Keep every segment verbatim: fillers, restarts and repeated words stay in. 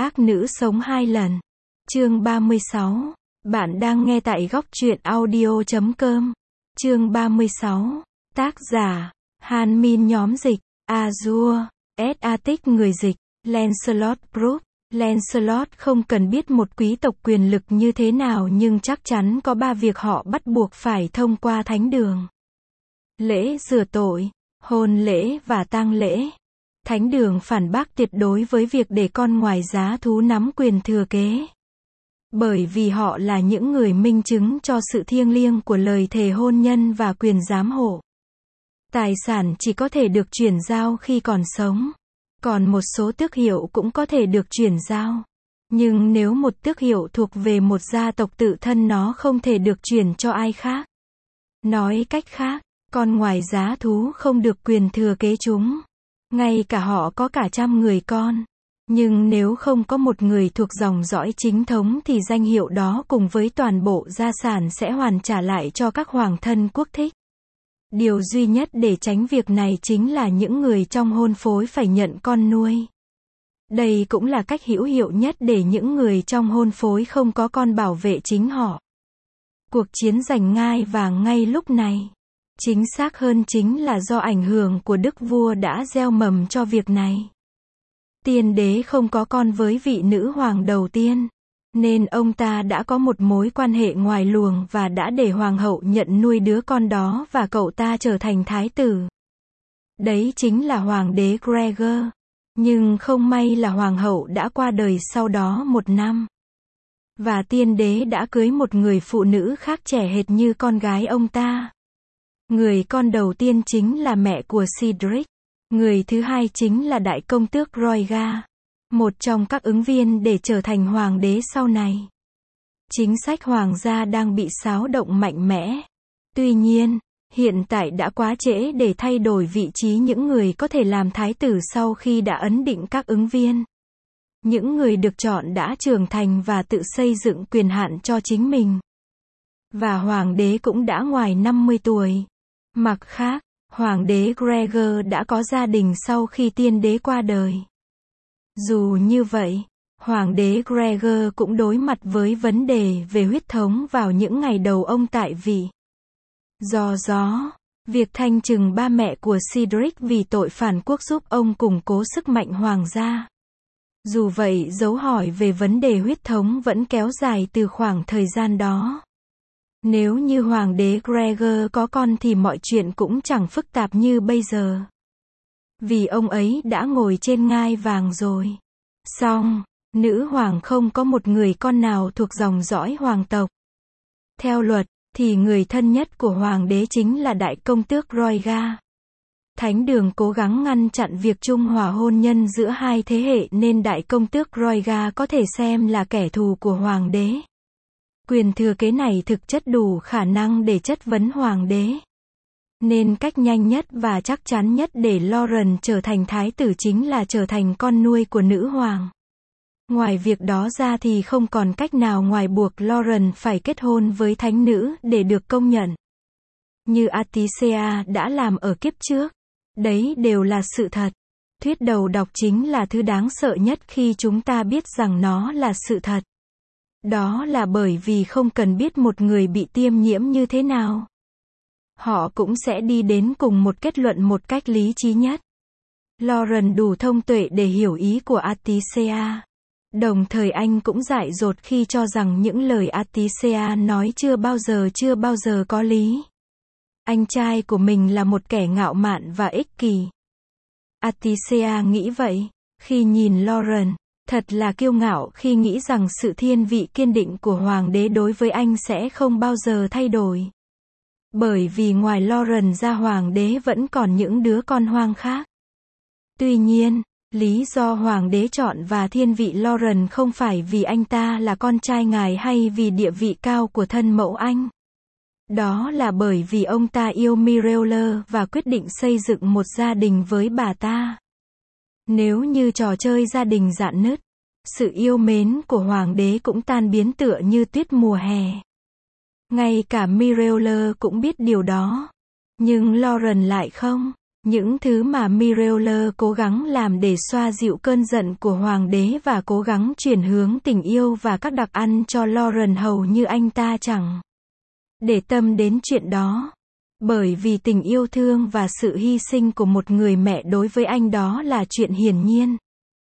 Ác nữ sống hai lần. Chương ba mươi sáu. Bạn đang nghe tại góc truyện audio chấm com. Chương ba mươi sáu. Tác giả Han Min, nhóm dịch Azure, S-Atic người dịch Lancelot Group. Lancelot không cần biết một quý tộc quyền lực như thế nào, nhưng chắc chắn có ba việc họ bắt buộc phải thông qua thánh đường: lễ rửa tội, hôn lễ và tang lễ. Thánh đường phản bác tuyệt đối với việc để con ngoài giá thú nắm quyền thừa kế, bởi vì họ là những người minh chứng cho sự thiêng liêng của lời thề hôn nhân và quyền giám hộ. Tài sản chỉ có thể được chuyển giao khi còn sống, còn một số tước hiệu cũng có thể được chuyển giao. Nhưng nếu một tước hiệu thuộc về một gia tộc tự thân, nó không thể được chuyển cho ai khác. Nói cách khác, con ngoài giá thú không được quyền thừa kế chúng, ngay cả họ có cả trăm người con. Nhưng nếu không có một người thuộc dòng dõi chính thống thì danh hiệu đó cùng với toàn bộ gia sản sẽ hoàn trả lại cho các hoàng thân quốc thích. Điều duy nhất để tránh việc này chính là những người trong hôn phối phải nhận con nuôi. Đây cũng là cách hữu hiệu nhất để những người trong hôn phối không có con bảo vệ chính họ. Cuộc chiến giành ngai vàng ngay lúc này, chính xác hơn chính là do ảnh hưởng của đức vua đã gieo mầm cho việc này. Tiên đế không có con với vị nữ hoàng đầu tiên, nên ông ta đã có một mối quan hệ ngoài luồng và đã để hoàng hậu nhận nuôi đứa con đó và cậu ta trở thành thái tử. Đấy chính là hoàng đế Gregor. Nhưng không may là hoàng hậu đã qua đời sau đó một năm. Và tiên đế đã cưới một người phụ nữ khác trẻ hệt như con gái ông ta. Người con đầu tiên chính là mẹ của Cedric. Người thứ hai chính là đại công tước Rhaegar, một trong các ứng viên để trở thành hoàng đế sau này. Chính sách hoàng gia đang bị xáo động mạnh mẽ. Tuy nhiên, hiện tại đã quá trễ để thay đổi vị trí những người có thể làm thái tử sau khi đã ấn định các ứng viên. Những người được chọn đã trưởng thành và tự xây dựng quyền hạn cho chính mình. Và hoàng đế cũng đã ngoài năm mươi tuổi. Mặt khác, hoàng đế Gregor đã có gia đình sau khi tiên đế qua đời. Dù như vậy, hoàng đế Gregor cũng đối mặt với vấn đề về huyết thống vào những ngày đầu ông tại vị. Do đó, việc thanh trừng ba mẹ của Cedric vì tội phản quốc giúp ông củng cố sức mạnh hoàng gia. Dù vậy, dấu hỏi về vấn đề huyết thống vẫn kéo dài từ khoảng thời gian đó. Nếu như hoàng đế Gregor có con thì mọi chuyện cũng chẳng phức tạp như bây giờ. Vì ông ấy đã ngồi trên ngai vàng rồi. Song, nữ hoàng không có một người con nào thuộc dòng dõi hoàng tộc. Theo luật, thì người thân nhất của hoàng đế chính là đại công tước Rhaegar. Thánh đường cố gắng ngăn chặn việc trung hòa hôn nhân giữa hai thế hệ nên đại công tước Rhaegar có thể xem là kẻ thù của hoàng đế. Quyền thừa kế này thực chất đủ khả năng để chất vấn hoàng đế. Nên cách nhanh nhất và chắc chắn nhất để Lauren trở thành thái tử chính là trở thành con nuôi của nữ hoàng. Ngoài việc đó ra thì không còn cách nào ngoài buộc Lauren phải kết hôn với thánh nữ để được công nhận. Như Atisea đã làm ở kiếp trước. Đấy đều là sự thật. Thuyết đầu độc chính là thứ đáng sợ nhất khi chúng ta biết rằng nó là sự thật. Đó là bởi vì không cần biết một người bị tiêm nhiễm như thế nào, họ cũng sẽ đi đến cùng một kết luận một cách lý trí nhất. Lauren đủ thông tuệ để hiểu ý của Atisea. Đồng thời anh cũng dại dột khi cho rằng những lời Atisea nói chưa bao giờ chưa bao giờ có lý. Anh trai của mình là một kẻ ngạo mạn và ích kỷ. Atisea nghĩ vậy, khi nhìn Lauren, thật là kiêu ngạo khi nghĩ rằng sự thiên vị kiên định của hoàng đế đối với anh sẽ không bao giờ thay đổi. Bởi vì ngoài Lauren ra hoàng đế vẫn còn những đứa con hoang khác. Tuy nhiên, lý do hoàng đế chọn và thiên vị Lauren không phải vì anh ta là con trai ngài hay vì địa vị cao của thân mẫu anh. Đó là bởi vì ông ta yêu Myrella và quyết định xây dựng một gia đình với bà ta. Nếu như trò chơi gia đình rạn nứt, sự yêu mến của hoàng đế cũng tan biến tựa như tuyết mùa hè. Ngay cả Myrella cũng biết điều đó. Nhưng Lauren lại không. Những thứ mà Miracle cố gắng làm để xoa dịu cơn giận của hoàng đế và cố gắng chuyển hướng tình yêu và các đặc ăn cho Lauren hầu như anh ta chẳng để tâm đến chuyện đó. Bởi vì tình yêu thương và sự hy sinh của một người mẹ đối với anh đó là chuyện hiển nhiên.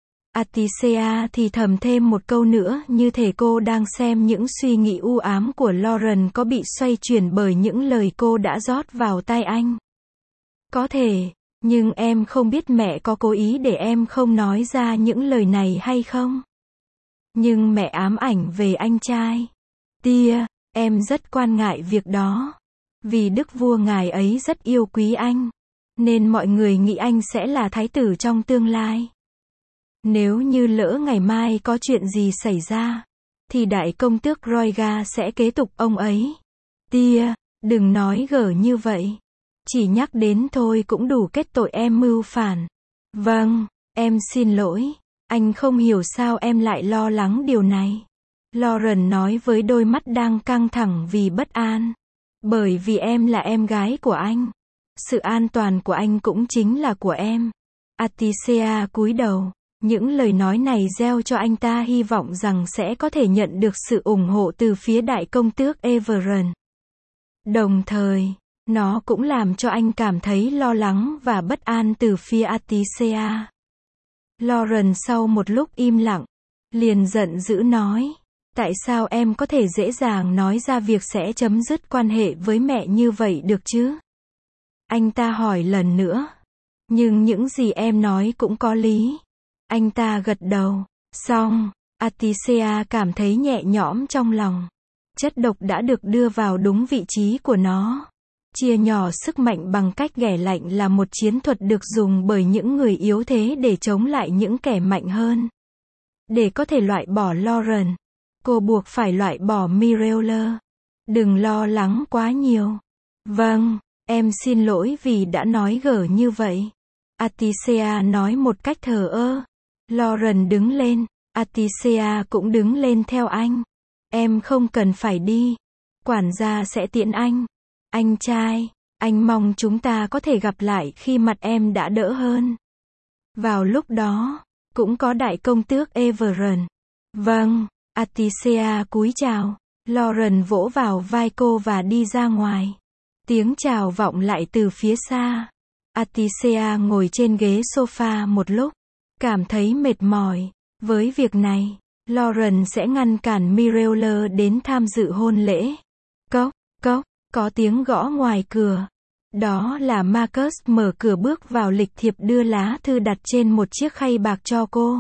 Atisea thì thầm thêm một câu nữa như thể cô đang xem những suy nghĩ u ám của Lauren có bị xoay chuyển bởi những lời cô đã rót vào tai anh. Có thể, nhưng em không biết mẹ có cố ý để em không nói ra những lời này hay không. Nhưng mẹ ám ảnh về anh trai. Tia, em rất quan ngại việc đó. Vì đức vua ngài ấy rất yêu quý anh. Nên mọi người nghĩ anh sẽ là thái tử trong tương lai. Nếu như lỡ ngày mai có chuyện gì xảy ra, thì đại công tước Royga sẽ kế tục ông ấy. Tia, đừng nói gở như vậy. Chỉ nhắc đến thôi cũng đủ kết tội em mưu phản. Vâng, em xin lỗi. Anh không hiểu sao em lại lo lắng điều này. Lauren nói với đôi mắt đang căng thẳng vì bất an. Bởi vì em là em gái của anh. Sự an toàn của anh cũng chính là của em. Atisea cúi đầu. Những lời nói này gieo cho anh ta hy vọng rằng sẽ có thể nhận được sự ủng hộ từ phía đại công tước Everett. Đồng thời, nó cũng làm cho anh cảm thấy lo lắng và bất an từ phía Atisea. Lauren sau một lúc im lặng, liền giận dữ nói, tại sao em có thể dễ dàng nói ra việc sẽ chấm dứt quan hệ với mẹ như vậy được chứ? Anh ta hỏi lần nữa. Nhưng những gì em nói cũng có lý. Anh ta gật đầu. Xong, Atisea cảm thấy nhẹ nhõm trong lòng. Chất độc đã được đưa vào đúng vị trí của nó. Chia nhỏ sức mạnh bằng cách ghẻ lạnh là một chiến thuật được dùng bởi những người yếu thế để chống lại những kẻ mạnh hơn. Để có thể loại bỏ Lauren, cô buộc phải loại bỏ Miracle. Đừng lo lắng quá nhiều. Vâng, em xin lỗi vì đã nói gở như vậy. Atisea nói một cách thờ ơ. Lauren đứng lên. Atisea cũng đứng lên theo anh. Em không cần phải đi. Quản gia sẽ tiễn anh. Anh trai, anh mong chúng ta có thể gặp lại khi mặt em đã đỡ hơn. Vào lúc đó, cũng có đại công tước Everett. Vâng, Atisea cúi chào. Lauren vỗ vào vai cô và đi ra ngoài. Tiếng chào vọng lại từ phía xa. Atisea ngồi trên ghế sofa một lúc, cảm thấy mệt mỏi. Với việc này, Lauren sẽ ngăn cản Miracle đến tham dự hôn lễ. Cốc, cốc, có tiếng gõ ngoài cửa. Đó là Marcus mở cửa bước vào lịch thiệp đưa lá thư đặt trên một chiếc khay bạc cho cô.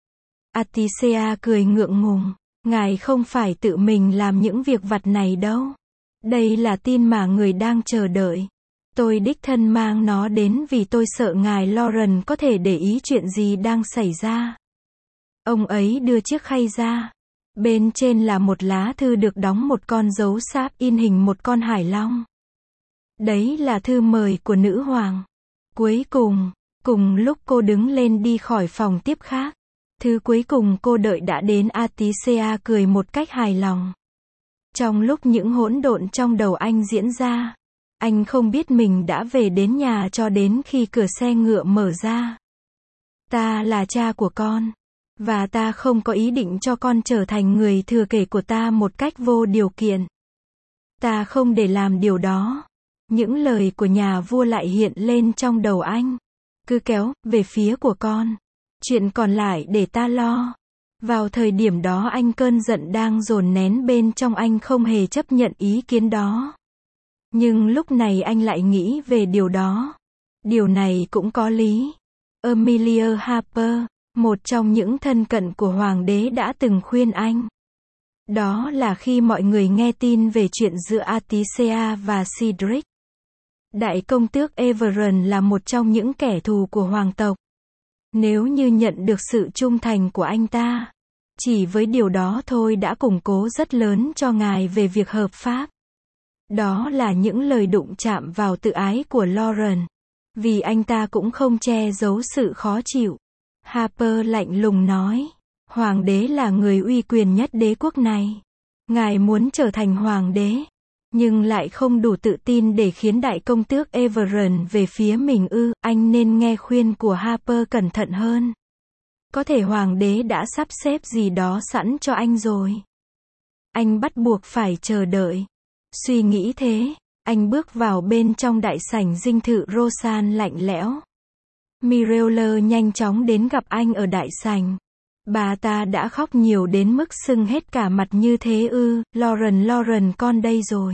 Atisea cười ngượng ngùng. Ngài không phải tự mình làm những việc vặt này đâu. Đây là tin mà người đang chờ đợi. Tôi đích thân mang nó đến vì tôi sợ ngài Lauren có thể để ý chuyện gì đang xảy ra. Ông ấy đưa chiếc khay ra. Bên trên là một lá thư được đóng một con dấu sáp in hình một con hải long. Đấy là thư mời của nữ hoàng. Cuối cùng, cùng lúc cô đứng lên đi khỏi phòng tiếp khác, thư cuối cùng cô đợi đã đến. Atisea cười một cách hài lòng. Trong lúc những hỗn độn trong đầu anh diễn ra, anh không biết mình đã về đến nhà cho đến khi cửa xe ngựa mở ra. Ta là cha của con. Và ta không có ý định cho con trở thành người thừa kế của ta một cách vô điều kiện. Ta không để làm điều đó. Những lời của nhà vua lại hiện lên trong đầu anh. Cứ kéo về phía của con. Chuyện còn lại để ta lo. Vào thời điểm đó anh cơn giận đang dồn nén bên trong anh không hề chấp nhận ý kiến đó. Nhưng lúc này anh lại nghĩ về điều đó. Điều này cũng có lý. Amelia Harper, một trong những thân cận của hoàng đế đã từng khuyên anh. Đó là khi mọi người nghe tin về chuyện giữa Atisea và Cedric. Đại công tước Everett là một trong những kẻ thù của hoàng tộc. Nếu như nhận được sự trung thành của anh ta, chỉ với điều đó thôi đã củng cố rất lớn cho ngài về việc hợp pháp. Đó là những lời đụng chạm vào tự ái của Lauren. Vì anh ta cũng không che giấu sự khó chịu. Harper lạnh lùng nói, hoàng đế là người uy quyền nhất đế quốc này. Ngài muốn trở thành hoàng đế. Nhưng lại không đủ tự tin để khiến đại công tước Everett về phía mình ư, anh nên nghe khuyên của Harper cẩn thận hơn. Có thể hoàng đế đã sắp xếp gì đó sẵn cho anh rồi. Anh bắt buộc phải chờ đợi. Suy nghĩ thế, anh bước vào bên trong đại sảnh dinh thự Roseanne lạnh lẽo. Miracle nhanh chóng đến gặp anh ở đại sảnh. Bà ta đã khóc nhiều đến mức sưng hết cả mặt như thế ư, Lauren Lauren con đây rồi.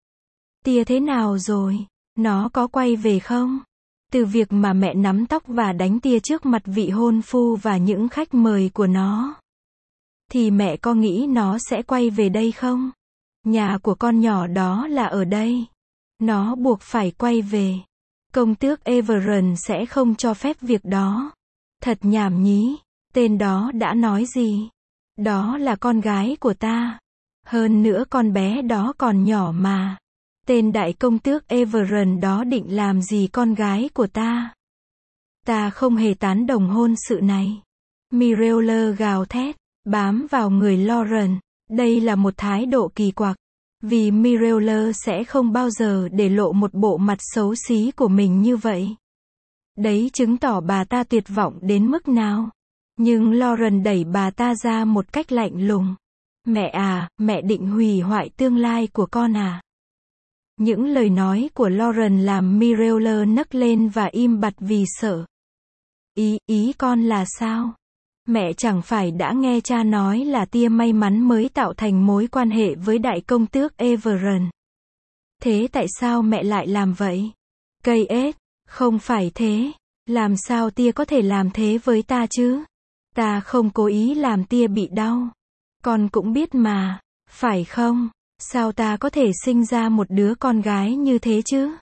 Tia thế nào rồi? Nó có quay về không? Từ việc mà mẹ nắm tóc và đánh tia trước mặt vị hôn phu và những khách mời của nó. Thì mẹ có nghĩ nó sẽ quay về đây không? Nhà của con nhỏ đó là ở đây. Nó buộc phải quay về. Công tước Everett sẽ không cho phép việc đó. Thật nhảm nhí. Tên đó đã nói gì? Đó là con gái của ta. Hơn nữa con bé đó còn nhỏ mà. Tên đại công tước Everett đó định làm gì con gái của ta? Ta không hề tán đồng hôn sự này. Miracle gào thét, bám vào người Lauren. Đây là một thái độ kỳ quặc. Vì Miracle sẽ không bao giờ để lộ một bộ mặt xấu xí của mình như vậy. Đấy chứng tỏ bà ta tuyệt vọng đến mức nào. Nhưng Lauren đẩy bà ta ra một cách lạnh lùng. Mẹ à, mẹ định hủy hoại tương lai của con à? Những lời nói của Lauren làm Miracle nấc lên và im bặt vì sợ. Ý, ý con là sao? Mẹ chẳng phải đã nghe cha nói là tia may mắn mới tạo thành mối quan hệ với đại công tước Everett. Thế tại sao mẹ lại làm vậy? Cây ếch, không phải thế. Làm sao tia có thể làm thế với ta chứ? Ta không cố ý làm tia bị đau. Con cũng biết mà, phải không? Sao ta có thể sinh ra một đứa con gái như thế chứ?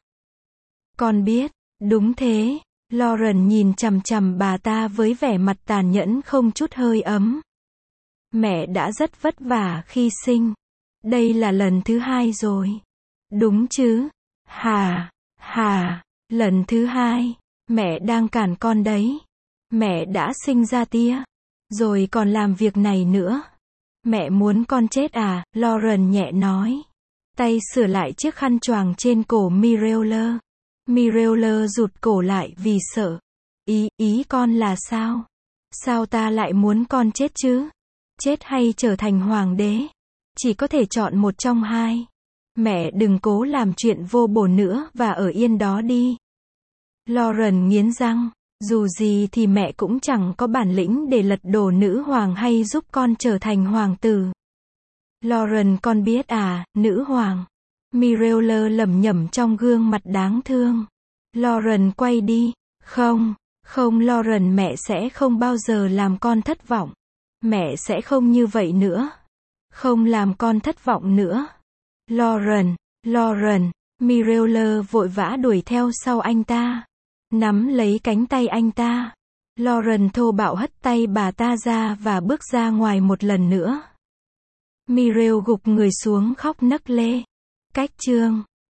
Con biết, đúng thế. Lauren nhìn chằm chằm bà ta với vẻ mặt tàn nhẫn không chút hơi ấm. Mẹ đã rất vất vả khi sinh. Đây là lần thứ hai rồi. Đúng chứ? Hà, hà, lần thứ hai. Mẹ đang cản con đấy. Mẹ đã sinh ra tia. Rồi còn làm việc này nữa. Mẹ muốn con chết à? Lauren nhẹ nói. Tay sửa lại chiếc khăn choàng trên cổ Miracle. Miracle rụt cổ lại vì sợ. Ý, ý con là sao? Sao ta lại muốn con chết chứ? Chết hay trở thành hoàng đế? Chỉ có thể chọn một trong hai. Mẹ đừng cố làm chuyện vô bổ nữa và ở yên đó đi. Lauren nghiến răng. Dù gì thì mẹ cũng chẳng có bản lĩnh để lật đổ nữ hoàng hay giúp con trở thành hoàng tử. Lauren con biết à, nữ hoàng. Miracle lẩm nhẩm trong gương mặt đáng thương. Lauren quay đi. Không, không Lauren mẹ sẽ không bao giờ làm con thất vọng. Mẹ sẽ không như vậy nữa. Không làm con thất vọng nữa. Lauren, Lauren, Miracle vội vã đuổi theo sau anh ta. Nắm lấy cánh tay anh ta. Lauren thô bạo hất tay bà ta ra và bước ra ngoài một lần nữa. Miracle gục người xuống khóc nấc lê. Cách chương